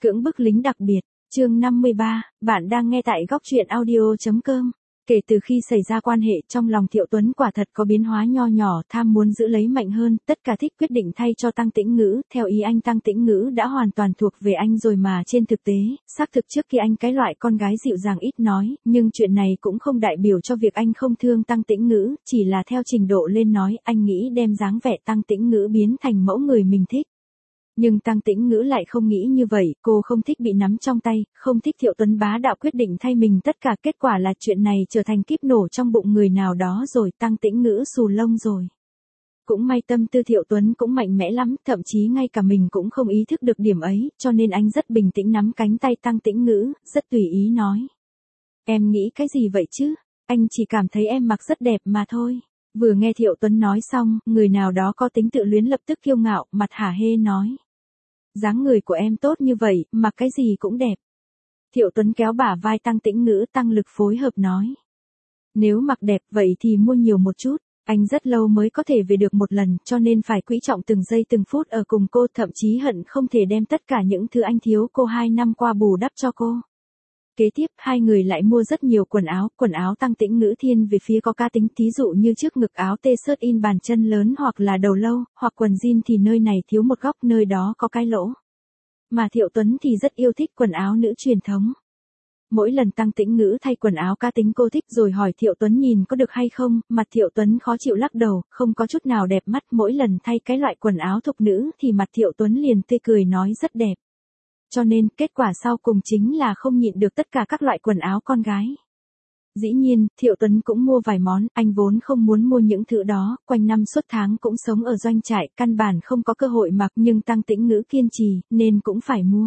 Cưỡng bức lính đặc biệt, chương 53, bạn đang nghe tại góc truyện audio.com. Kể từ khi xảy ra quan hệ trong lòng Thiệu Tuấn quả thật có biến hóa nho nhỏ, tham muốn giữ lấy mạnh hơn, tất cả thích quyết định thay cho Tăng Tĩnh Ngữ, theo ý anh Tăng Tĩnh Ngữ đã hoàn toàn thuộc về anh rồi mà trên thực tế, xác thực trước kia anh cái loại con gái dịu dàng ít nói, nhưng chuyện này cũng không đại biểu cho việc anh không thương Tăng Tĩnh Ngữ, chỉ là theo trình độ lên nói, anh nghĩ đem dáng vẻ Tăng Tĩnh Ngữ biến thành mẫu người mình thích. Nhưng Tăng Tĩnh Ngữ lại không nghĩ như vậy, cô không thích bị nắm trong tay, không thích Thiệu Tuấn bá đạo quyết định thay mình tất cả, kết quả là chuyện này trở thành kíp nổ trong bụng người nào đó rồi, Tăng Tĩnh Ngữ xù lông rồi. Cũng may tâm tư Thiệu Tuấn cũng mạnh mẽ lắm, thậm chí ngay cả mình cũng không ý thức được điểm ấy, cho nên anh rất bình tĩnh nắm cánh tay Tăng Tĩnh Ngữ, rất tùy ý nói. Em nghĩ cái gì vậy chứ? Anh chỉ cảm thấy em mặc rất đẹp mà thôi. Vừa nghe Thiệu Tuấn nói xong, người nào đó có tính tự luyến lập tức kiêu ngạo, mặt hả hê nói. Dáng người của em tốt như vậy, mặc cái gì cũng đẹp. Thiệu Tuấn kéo bả vai Tăng Tĩnh Ngữ tăng lực phối hợp nói. Nếu mặc đẹp vậy thì mua nhiều một chút, anh rất lâu mới có thể về được một lần cho nên phải quý trọng từng giây từng phút ở cùng cô, thậm chí hận không thể đem tất cả những thứ anh thiếu cô 2 năm qua bù đắp cho cô. Kế tiếp, hai người lại mua rất nhiều quần áo Tăng Tĩnh Ngữ thiên về phía có cá tính, thí dụ như trước ngực áo t-shirt in bàn chân lớn hoặc là đầu lâu, hoặc quần jean thì nơi này thiếu một góc, nơi đó có cái lỗ. Mà Thiệu Tuấn thì rất yêu thích quần áo nữ truyền thống. Mỗi lần Tăng Tĩnh Ngữ thay quần áo cá tính cô thích rồi hỏi Thiệu Tuấn nhìn có được hay không, mặt Thiệu Tuấn khó chịu lắc đầu, không có chút nào đẹp mắt, mỗi lần thay cái loại quần áo thục nữ thì mặt Thiệu Tuấn liền tươi cười nói rất đẹp. Cho nên, kết quả sau cùng chính là không nhịn được tất cả các loại quần áo con gái. Dĩ nhiên, Thiệu Tuấn cũng mua vài món, anh vốn không muốn mua những thứ đó, quanh năm suốt tháng cũng sống ở doanh trại, căn bản không có cơ hội mặc, nhưng Tăng Tĩnh Ngữ kiên trì, nên cũng phải mua.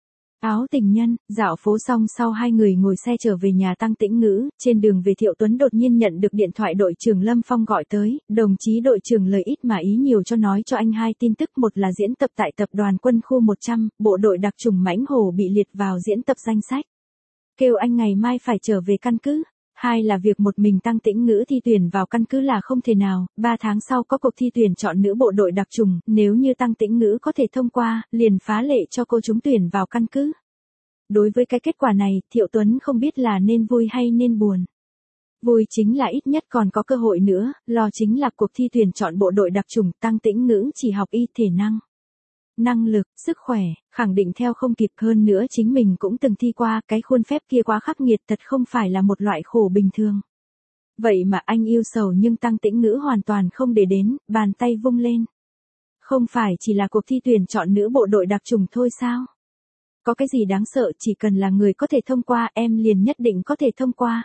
Áo tình nhân, dạo phố xong sau hai người ngồi xe trở về nhà Tăng Tĩnh Ngữ, trên đường về Thiệu Tuấn đột nhiên nhận được điện thoại đội trưởng Lâm Phong gọi tới, đồng chí đội trưởng lời ít mà ý nhiều cho nói cho anh hai tin tức, một là diễn tập tại tập đoàn quân khu 100, bộ đội đặc chủng Mãnh Hổ bị liệt vào diễn tập danh sách. Kêu anh ngày mai phải trở về căn cứ. Hai là việc một mình Tăng Tĩnh Ngữ thi tuyển vào căn cứ là không thể nào, 3 tháng sau có cuộc thi tuyển chọn nữ bộ đội đặc chủng, nếu như Tăng Tĩnh Ngữ có thể thông qua, liền phá lệ cho cô trúng tuyển vào căn cứ. Đối với cái kết quả này, Thiệu Tuấn không biết là nên vui hay nên buồn. Vui chính là ít nhất còn có cơ hội nữa, lo chính là cuộc thi tuyển chọn bộ đội đặc chủng, Tăng Tĩnh Ngữ chỉ học y thể năng lực, sức khỏe, khẳng định theo không kịp, hơn nữa chính mình cũng từng thi qua, cái khuôn phép kia quá khắc nghiệt, thật không phải là một loại khổ bình thường. Vậy mà anh yêu sầu nhưng Tăng Tĩnh Ngữ hoàn toàn không để đến, bàn tay vung lên. Không phải chỉ là cuộc thi tuyển chọn nữ bộ đội đặc chủng thôi sao? Có cái gì đáng sợ, chỉ cần là người có thể thông qua, em liền nhất định có thể thông qua.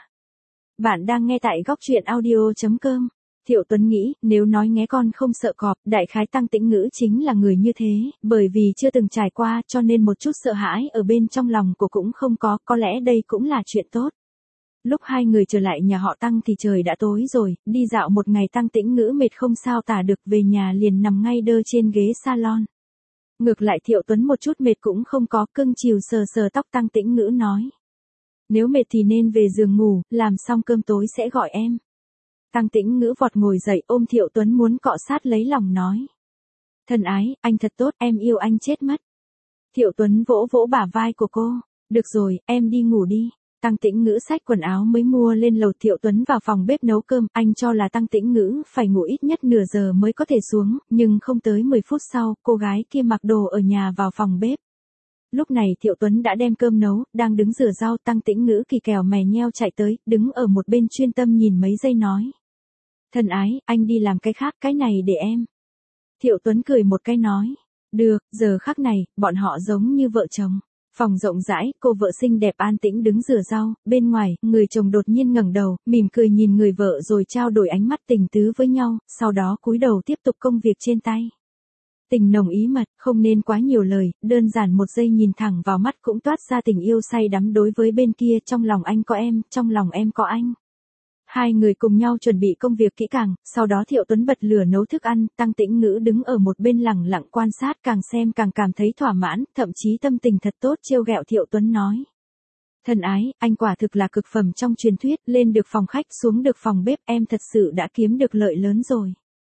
Bạn đang nghe tại góc truyện audio.com. Thiệu Tuấn nghĩ, nếu nói nghé con không sợ cọp, đại khái Tăng Tĩnh Ngữ chính là người như thế, bởi vì chưa từng trải qua cho nên một chút sợ hãi ở bên trong lòng cô cũng không có lẽ đây cũng là chuyện tốt. Lúc hai người trở lại nhà họ Tăng thì trời đã tối rồi, đi dạo một ngày Tăng Tĩnh Ngữ mệt không sao tả được, về nhà liền nằm ngay đơ trên ghế salon. Ngược lại Thiệu Tuấn một chút mệt cũng không có, cưng chiều sờ sờ tóc Tăng Tĩnh Ngữ nói. Nếu mệt thì nên về giường ngủ, làm xong cơm tối sẽ gọi em. Tăng Tĩnh Ngữ vọt ngồi dậy ôm Thiệu Tuấn muốn cọ sát lấy lòng nói. Thân ái, anh thật tốt, em yêu anh chết mất. Thiệu Tuấn vỗ vỗ bả vai của cô. Được rồi, em đi ngủ đi. Tăng Tĩnh Ngữ xách quần áo mới mua lên lầu, Thiệu Tuấn vào phòng bếp nấu cơm, anh cho là Tăng Tĩnh Ngữ phải ngủ ít nhất nửa giờ mới có thể xuống, nhưng không tới 10 phút sau, cô gái kia mặc đồ ở nhà vào phòng bếp. Lúc này Thiệu Tuấn đã đem cơm nấu, đang đứng rửa rau, Tăng Tĩnh Ngữ kỳ kèo mè nheo chạy tới, đứng ở một bên chuyên tâm nhìn mấy giây nói. Thân ái, anh đi làm cái khác, cái này để em. Thiệu Tuấn cười một cái nói. Được, giờ khắc này, bọn họ giống như vợ chồng. Phòng rộng rãi, cô vợ xinh đẹp an tĩnh đứng rửa rau, bên ngoài, người chồng đột nhiên ngẩng đầu, mỉm cười nhìn người vợ rồi trao đổi ánh mắt tình tứ với nhau, sau đó cúi đầu tiếp tục công việc trên tay. Tình nồng ý mật, không nên quá nhiều lời, đơn giản một giây nhìn thẳng vào mắt cũng toát ra tình yêu say đắm đối với bên kia, trong lòng anh có em, trong lòng em có anh. Hai người cùng nhau chuẩn bị công việc kỹ càng, sau đó Thiệu Tuấn bật lửa nấu thức ăn, Tăng Tĩnh Ngữ đứng ở một bên lẳng lặng quan sát, càng xem càng cảm thấy thỏa mãn, thậm chí tâm tình thật tốt, trêu ghẹo Thiệu Tuấn nói. Thân ái, anh quả thực là cực phẩm trong truyền thuyết, lên được phòng khách, xuống được phòng bếp, em thật sự đã kiếm được lợi lớn rồi.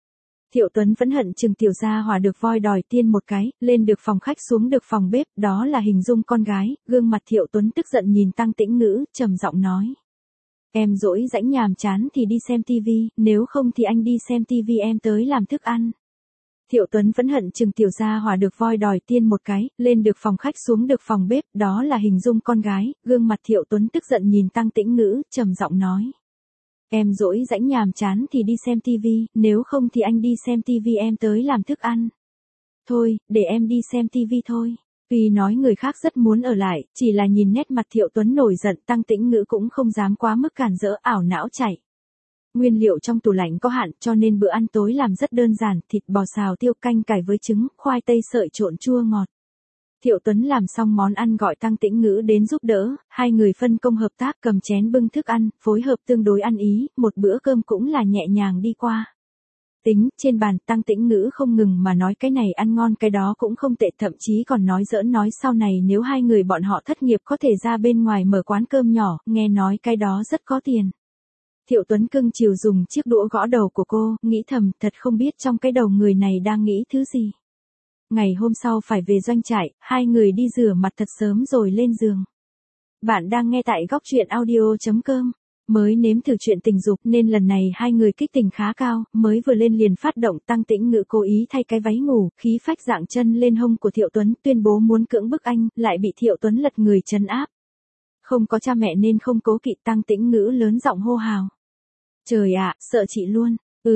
Thiệu Tuấn vẫn hận chừng tiểu gia hỏa được voi đòi tiên một cái, lên được phòng khách xuống được phòng bếp, đó là hình dung con gái, gương mặt Thiệu Tuấn tức giận nhìn Tăng Tĩnh Ngữ, trầm giọng nói. Em rỗi rãnh nhàm chán thì đi xem tivi, nếu không thì anh đi xem tivi em tới làm thức ăn. Thiệu Tuấn vẫn hận chừng tiểu gia hỏa được voi đòi tiên một cái, lên được phòng khách xuống được phòng bếp, đó là hình dung con gái, gương mặt Thiệu Tuấn tức giận nhìn Tăng Tĩnh Ngữ, trầm giọng nói. Em rỗi rãnh nhàm chán thì đi xem tivi, nếu không thì anh đi xem tivi em tới làm thức ăn. Thôi, để em đi xem tivi thôi. Tuy nói người khác rất muốn ở lại, chỉ là nhìn nét mặt Thiệu Tuấn nổi giận, Tăng Tĩnh Ngữ cũng không dám quá mức cản rỡ, ảo não chạy. Nguyên liệu trong tủ lạnh có hạn cho nên bữa ăn tối làm rất đơn giản, thịt bò xào tiêu canh cải với trứng, khoai tây sợi trộn chua ngọt. Thiệu Tuấn làm xong món ăn gọi Tăng Tĩnh Ngữ đến giúp đỡ, hai người phân công hợp tác cầm chén bưng thức ăn, phối hợp tương đối ăn ý, một bữa cơm cũng là nhẹ nhàng đi qua. Tính, trên bàn Tăng Tĩnh Ngữ không ngừng mà nói cái này ăn ngon cái đó cũng không tệ, thậm chí còn nói giỡn nói sau này nếu hai người bọn họ thất nghiệp có thể ra bên ngoài mở quán cơm nhỏ, nghe nói cái đó rất có tiền. Thiệu Tuấn cưng chiều dùng chiếc đũa gõ đầu của cô, nghĩ thầm thật không biết trong cái đầu người này đang nghĩ thứ gì. Ngày hôm sau phải về doanh trại, hai người đi rửa mặt thật sớm rồi lên giường. Bạn đang nghe tại góc truyện audio.com. Mới nếm thử chuyện tình dục nên lần này hai người kích tình khá cao, mới vừa lên liền phát động. Tăng Tĩnh Ngữ cố ý thay cái váy ngủ, khí phách dạng chân lên hông của Thiệu Tuấn, tuyên bố muốn cưỡng bức anh, lại bị Thiệu Tuấn lật người trấn áp. Không có cha mẹ nên không cố kỵ, Tăng Tĩnh Ngữ lớn giọng hô hào. Trời ạ, sợ chị luôn.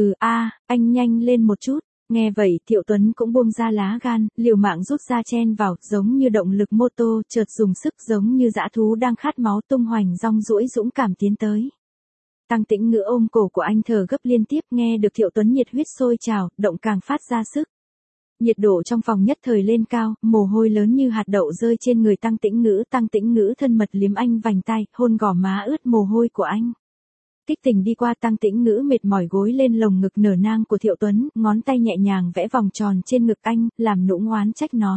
Anh nhanh lên một chút. Nghe vậy Thiệu Tuấn cũng buông ra lá gan, liều mạng rút ra chen vào, giống như động lực mô tô, chợt dùng sức giống như dã thú đang khát máu tung hoành rong ruỗi dũng cảm tiến tới. Tăng Tĩnh Ngữ ôm cổ của anh thở gấp liên tiếp, nghe được Thiệu Tuấn nhiệt huyết sôi trào, động càng phát ra sức. Nhiệt độ trong phòng nhất thời lên cao, mồ hôi lớn như hạt đậu rơi trên người Tăng Tĩnh Ngữ thân mật liếm anh vành tai, hôn gò má ướt mồ hôi của anh. Kích tình đi qua, Tăng Tĩnh Ngữ mệt mỏi gối lên lồng ngực nở nang của Thiệu Tuấn, ngón tay nhẹ nhàng vẽ vòng tròn trên ngực anh, làm nũng oán trách nói.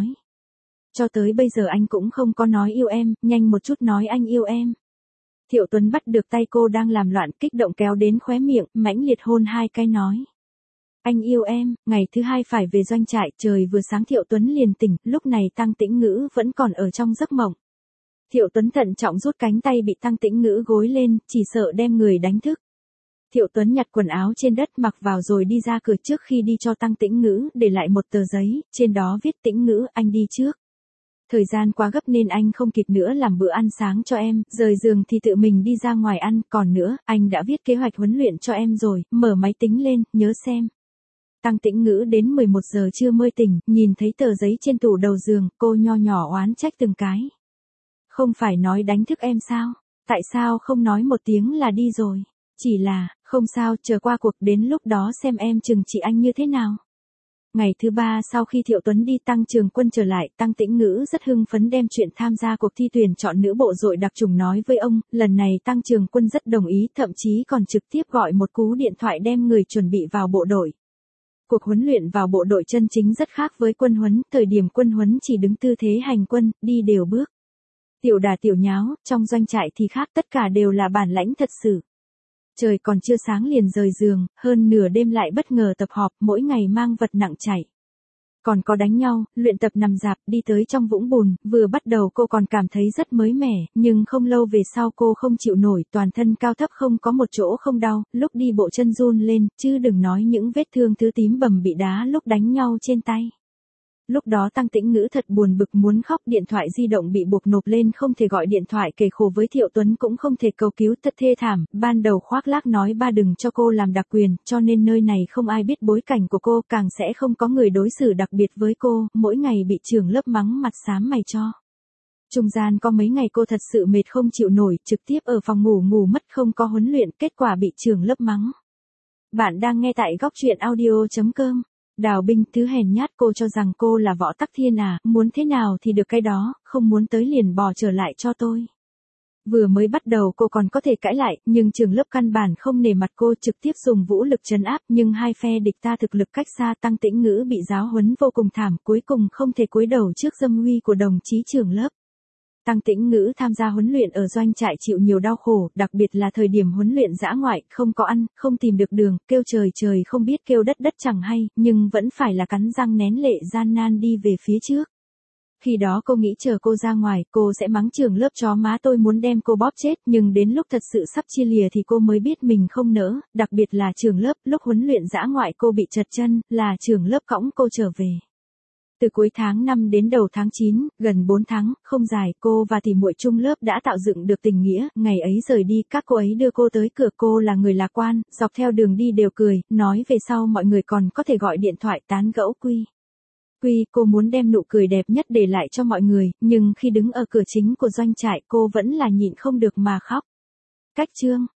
Cho tới bây giờ anh cũng không có nói yêu em, nhanh một chút nói anh yêu em. Thiệu Tuấn bắt được tay cô đang làm loạn, kích động kéo đến khóe miệng, mãnh liệt hôn hai cái nói. Anh yêu em. Ngày thứ hai phải về doanh trại, trời vừa sáng Thiệu Tuấn liền tỉnh, lúc này Tăng Tĩnh Ngữ vẫn còn ở trong giấc mộng. Thiệu Tuấn thận trọng rút cánh tay bị Tăng Tĩnh Ngữ gối lên, chỉ sợ đem người đánh thức. Thiệu Tuấn nhặt quần áo trên đất mặc vào rồi đi ra cửa, trước khi đi cho Tăng Tĩnh Ngữ để lại một tờ giấy, trên đó viết Tĩnh Ngữ anh đi trước. Thời gian quá gấp nên anh không kịp nữa làm bữa ăn sáng cho em, rời giường thì tự mình đi ra ngoài ăn, còn nữa, anh đã viết kế hoạch huấn luyện cho em rồi, mở máy tính lên, nhớ xem. Tăng Tĩnh Ngữ đến 11 giờ trưa mới tỉnh, nhìn thấy tờ giấy trên tủ đầu giường, cô nho nhỏ oán trách từng cái. Không phải nói đánh thức em sao? Tại sao không nói một tiếng là đi rồi? Chỉ là, không sao, chờ qua cuộc đến lúc đó xem em trừng trị anh như thế nào. Ngày thứ ba sau khi Thiệu Tuấn đi Tăng Trường Quân trở lại, Tăng Tĩnh Ngữ rất hưng phấn đem chuyện tham gia cuộc thi tuyển chọn nữ bộ đội đặc chủng nói với ông, lần này Tăng Trường Quân rất đồng ý, thậm chí còn trực tiếp gọi một cú điện thoại đem người chuẩn bị vào bộ đội. Cuộc huấn luyện vào bộ đội chân chính rất khác với quân huấn, thời điểm quân huấn chỉ đứng tư thế hành quân, đi đều bước. Tiểu đà tiểu nháo, trong doanh trại thì khác, tất cả đều là bản lãnh thật sự. Trời còn chưa sáng liền rời giường, hơn nửa đêm lại bất ngờ tập họp, mỗi ngày mang vật nặng chạy. Còn có đánh nhau, luyện tập nằm rạp, đi tới trong vũng bùn, vừa bắt đầu cô còn cảm thấy rất mới mẻ, nhưng không lâu về sau cô không chịu nổi, toàn thân cao thấp không có một chỗ không đau, lúc đi bộ chân run lên, chứ đừng nói những vết thương thứ tím bầm bị đá lúc đánh nhau trên tay. Lúc đó Tăng Tĩnh Ngữ thật buồn bực muốn khóc, điện thoại di động bị buộc nộp lên, không thể gọi điện thoại kể khổ với Thiệu Tuấn, cũng không thể cầu cứu, thật thê thảm. Ban đầu khoác lác nói ba đừng cho cô làm đặc quyền, cho nên nơi này không ai biết bối cảnh của cô, càng sẽ không có người đối xử đặc biệt với cô, mỗi ngày bị trưởng lớp mắng mặt xám mày cho. Trung gian có mấy ngày cô thật sự mệt không chịu nổi, trực tiếp ở phòng ngủ mất, không có huấn luyện, kết quả bị trưởng lớp mắng. Bạn đang nghe tại góc truyện audio.com. Đào Binh thứ hèn nhát, cô cho rằng cô là Võ Tắc Thiên à, muốn thế nào thì được cái đó, không muốn tới liền bỏ trở lại cho tôi. Vừa mới bắt đầu cô còn có thể cãi lại, nhưng trường lớp căn bản không nể mặt cô, trực tiếp dùng vũ lực trấn áp, nhưng hai phe địch ta thực lực cách xa, Tăng Tĩnh Ngữ bị giáo huấn vô cùng thảm, cuối cùng không thể cúi đầu trước dâm uy của đồng chí trường lớp. Tăng Tĩnh Ngữ tham gia huấn luyện ở doanh trại chịu nhiều đau khổ, đặc biệt là thời điểm huấn luyện dã ngoại, không có ăn, không tìm được đường, kêu trời trời không biết kêu đất đất chẳng hay, nhưng vẫn phải là cắn răng nén lệ gian nan đi về phía trước. Khi đó cô nghĩ chờ cô ra ngoài, cô sẽ mắng trưởng lớp chó má tôi muốn đem cô bóp chết, nhưng đến lúc thật sự sắp chia lìa thì cô mới biết mình không nỡ, đặc biệt là trưởng lớp, lúc huấn luyện dã ngoại cô bị trật chân, là trưởng lớp cõng cô trở về. Từ cuối tháng 5 đến đầu tháng 9, gần 4 tháng, không dài, cô và tỉ muội chung lớp đã tạo dựng được tình nghĩa, ngày ấy rời đi, các cô ấy đưa cô tới cửa, cô là người lạc quan, dọc theo đường đi đều cười, nói về sau mọi người còn có thể gọi điện thoại tán gẫu Quy, cô muốn đem nụ cười đẹp nhất để lại cho mọi người, nhưng khi đứng ở cửa chính của doanh trại cô vẫn là nhịn không được mà khóc. Cách chương